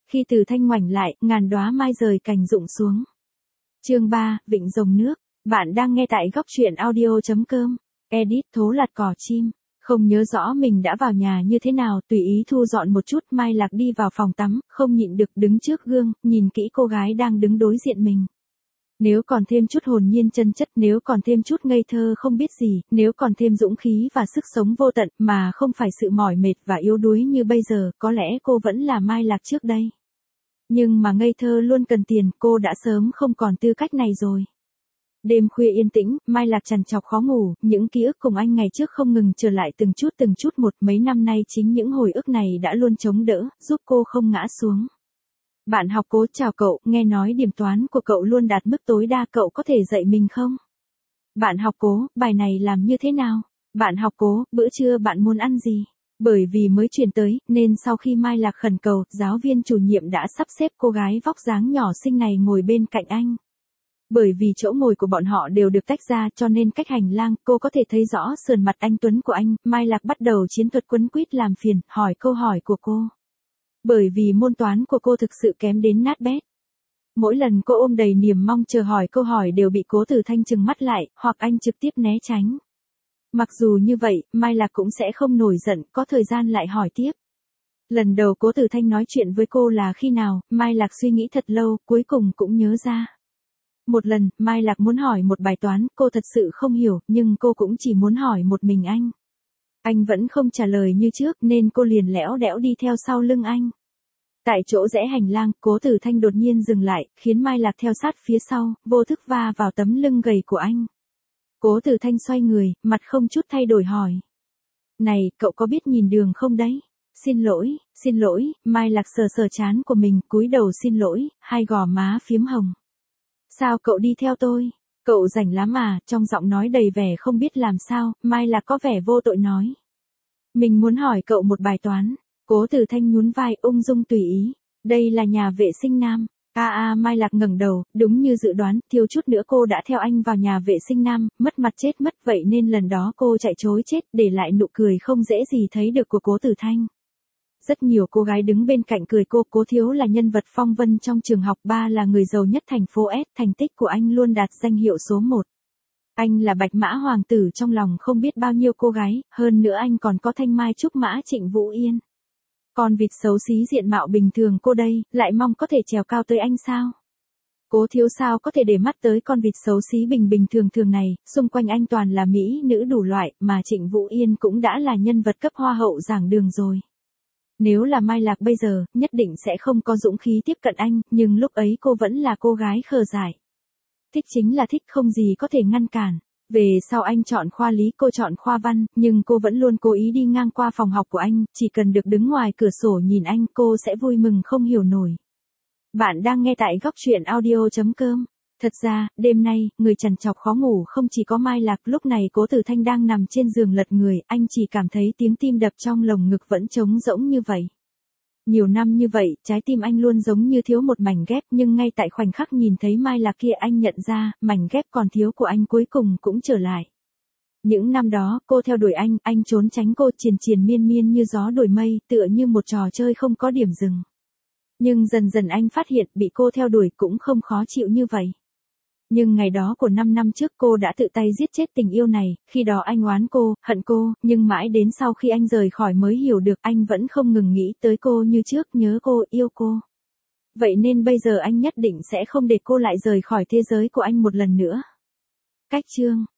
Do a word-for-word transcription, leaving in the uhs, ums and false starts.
Khi Từ Thanh ngoảnh lại, ngàn đóa mai rời cành rụng xuống. Chương ba, Vịnh Rồng Nước. Bạn đang nghe tại góc truyện audio chấm com. Edit Thố Lạt Cỏ Chim. Không nhớ rõ mình đã vào nhà như thế nào, tùy ý thu dọn một chút, Mai Lạc đi vào phòng tắm, không nhịn được đứng trước gương, nhìn kỹ cô gái đang đứng đối diện mình. Nếu còn thêm chút hồn nhiên chân chất, nếu còn thêm chút ngây thơ không biết gì, nếu còn thêm dũng khí và sức sống vô tận, mà không phải sự mỏi mệt và yếu đuối như bây giờ, có lẽ cô vẫn là Mai Lạc trước đây. Nhưng mà ngây thơ luôn cần tiền, cô đã sớm không còn tư cách này rồi. Đêm khuya yên tĩnh, Mai Lạc trằn trọc khó ngủ, những ký ức cùng anh ngày trước không ngừng trở lại từng chút từng chút một, mấy năm nay chính những hồi ức này đã luôn chống đỡ, giúp cô không ngã xuống. Bạn học Cố, chào cậu, nghe nói điểm toán của cậu luôn đạt mức tối đa, cậu có thể dạy mình không? Bạn học Cố, bài này làm như thế nào? Bạn học Cố, bữa trưa bạn muốn ăn gì? Bởi vì mới chuyển tới, nên sau khi Mai Lạc khẩn cầu, giáo viên chủ nhiệm đã sắp xếp cô gái vóc dáng nhỏ xinh này ngồi bên cạnh anh. Bởi vì chỗ ngồi của bọn họ đều được tách ra cho nên cách hành lang, cô có thể thấy rõ sườn mặt anh tuấn của anh. Mai Lạc bắt đầu chiến thuật quấn quýt làm phiền, hỏi câu hỏi của cô. Bởi vì môn toán của cô thực sự kém đến nát bét. Mỗi lần cô ôm đầy niềm mong chờ hỏi câu hỏi đều bị Cố Từ Thanh trừng mắt lại, hoặc anh trực tiếp né tránh. Mặc dù như vậy, Mai Lạc cũng sẽ không nổi giận, có thời gian lại hỏi tiếp. Lần đầu Cố Từ Thanh nói chuyện với cô là khi nào, Mai Lạc suy nghĩ thật lâu, cuối cùng cũng nhớ ra. Một lần, Mai Lạc muốn hỏi một bài toán, cô thật sự không hiểu, nhưng cô cũng chỉ muốn hỏi một mình anh. Anh vẫn không trả lời như trước nên cô liền lẽo đẽo đi theo sau lưng anh. Tại chỗ rẽ hành lang, Cố Từ Thanh đột nhiên dừng lại, khiến Mai Lạc theo sát phía sau, vô thức va vào tấm lưng gầy của anh. Cố Từ Thanh xoay người, mặt không chút thay đổi hỏi. Này, cậu có biết nhìn đường không đấy? Xin lỗi, xin lỗi, Mai Lạc sờ sờ trán của mình, cúi đầu xin lỗi, hai gò má phiếm hồng. Sao cậu đi theo tôi? Cậu rảnh lắm à, trong giọng nói đầy vẻ không biết làm sao, Mai Lạc có vẻ vô tội nói. Mình muốn hỏi cậu một bài toán. Cố Từ Thanh nhún vai, ung dung tùy ý. Đây là nhà vệ sinh nam. A à, a à, Mai Lạc ngẩng đầu, đúng như dự đoán, thiếu chút nữa cô đã theo anh vào nhà vệ sinh nam, mất mặt chết mất, vậy nên lần đó cô chạy trối chết, để lại nụ cười không dễ gì thấy được của Cố Từ Thanh. Rất nhiều cô gái đứng bên cạnh cười cô. Cố thiếu là nhân vật phong vân trong trường học, ba là người giàu nhất thành phố S, thành tích của anh luôn đạt danh hiệu số một. Anh là bạch mã hoàng tử trong lòng không biết bao nhiêu cô gái, hơn nữa anh còn có thanh mai trúc mã Trịnh Vũ Yên. Con vịt xấu xí diện mạo bình thường cô đây, lại mong có thể trèo cao tới anh sao? Cố thiếu sao có thể để mắt tới con vịt xấu xí bình bình thường thường này, xung quanh anh toàn là mỹ nữ đủ loại, mà Trịnh Vũ Yên cũng đã là nhân vật cấp hoa hậu giảng đường rồi. Nếu là Mai Lạc bây giờ, nhất định sẽ không có dũng khí tiếp cận anh, nhưng lúc ấy cô vẫn là cô gái khờ dại. Thích chính là thích, không gì có thể ngăn cản. Về sau anh chọn khoa lý, cô chọn khoa văn, nhưng cô vẫn luôn cố ý đi ngang qua phòng học của anh, chỉ cần được đứng ngoài cửa sổ nhìn anh, cô sẽ vui mừng không hiểu nổi. Bạn đang nghe tại góc truyện audio chấm com. Thật ra, đêm nay, người trằn trọc khó ngủ không chỉ có Mai Lạc, lúc này Cố Từ Thanh đang nằm trên giường lật người, anh chỉ cảm thấy tiếng tim đập trong lồng ngực vẫn trống rỗng như vậy. Nhiều năm như vậy, trái tim anh luôn giống như thiếu một mảnh ghép, nhưng ngay tại khoảnh khắc nhìn thấy Mai Lạc kia anh nhận ra, mảnh ghép còn thiếu của anh cuối cùng cũng trở lại. Những năm đó, cô theo đuổi anh, anh trốn tránh cô, triền triền miên miên như gió đuổi mây, tựa như một trò chơi không có điểm dừng. Nhưng dần dần anh phát hiện bị cô theo đuổi cũng không khó chịu như vậy. Nhưng ngày đó của năm năm trước cô đã tự tay giết chết tình yêu này, khi đó anh oán cô, hận cô, nhưng mãi đến sau khi anh rời khỏi mới hiểu được anh vẫn không ngừng nghĩ tới cô như trước, nhớ cô, yêu cô. Vậy nên bây giờ anh nhất định sẽ không để cô lại rời khỏi thế giới của anh một lần nữa. Cách chương